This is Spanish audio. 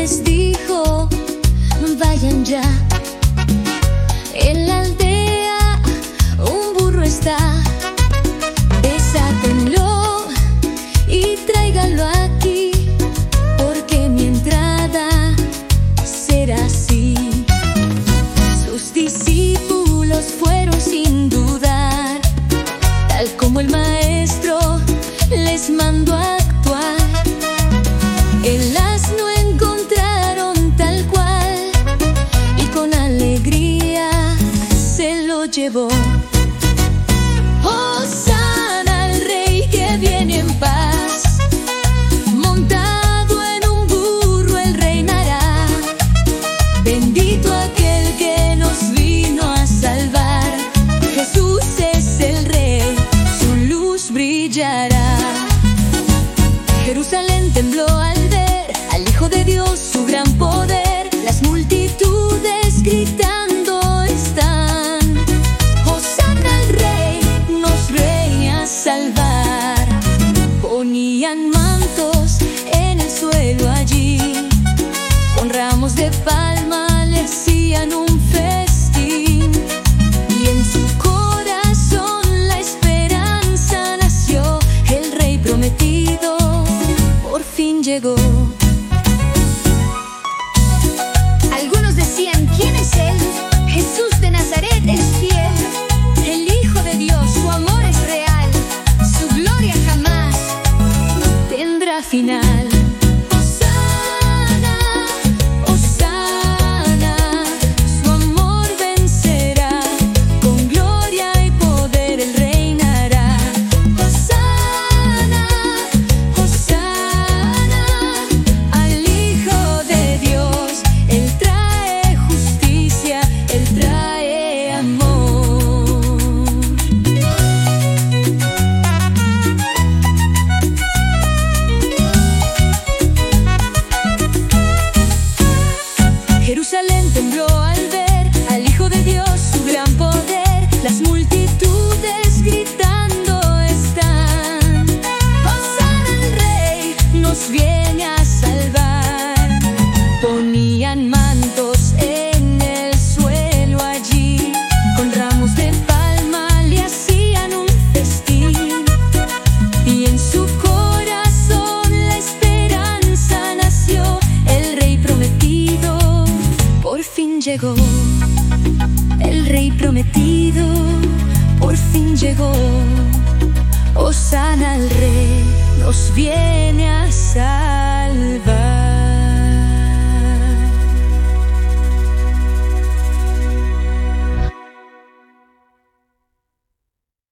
les dijo: vayan ya, en la aldea un burro está, desátenlo y tráiganlo aquí, porque mi entrada será así. Sus discípulos fueron sin dudar, tal como el maestro les mandó a actuar. El asno encontraron tal cual y con alegría se lo llevó. Hosana al Rey que viene en paz, montado en un burro él reinará. Bendito aquel que nos vino a salvar, Jesús es el Rey, su luz brillará. Jerusalén tembló al ver al Hijo de Dios, su gran poder. Las multitudes gritando están: Hosana al Rey, nos viene a salvar. Ponían mantos en el suelo allí, con ramos de palma le hacían un festín. Y en su corazón la esperanza nació, el Rey prometido por fin llegó. Algunos decían: ¿quién es él? Jesús de Nazaret es fiel, el Hijo de Dios, su amor es real, su gloria jamás tendrá final. Hosana, Hosana, su amor vencerá, con gloria y poder él reinará. Hosana, Hosana al Hijo de Dios, él trae justicia, él trae amor. Jerusalén tembló al ver al Hijo de Dios, su gran poder. Las multitudes gritando están: Hosana al Rey, nos viene a salvar. Ponían mantos en el suelo allí, con ramos de palma le hacían un festín. Y en su corazón la esperanza nació, el Rey prometido por fin llegó. El Rey prometido por fin llegó.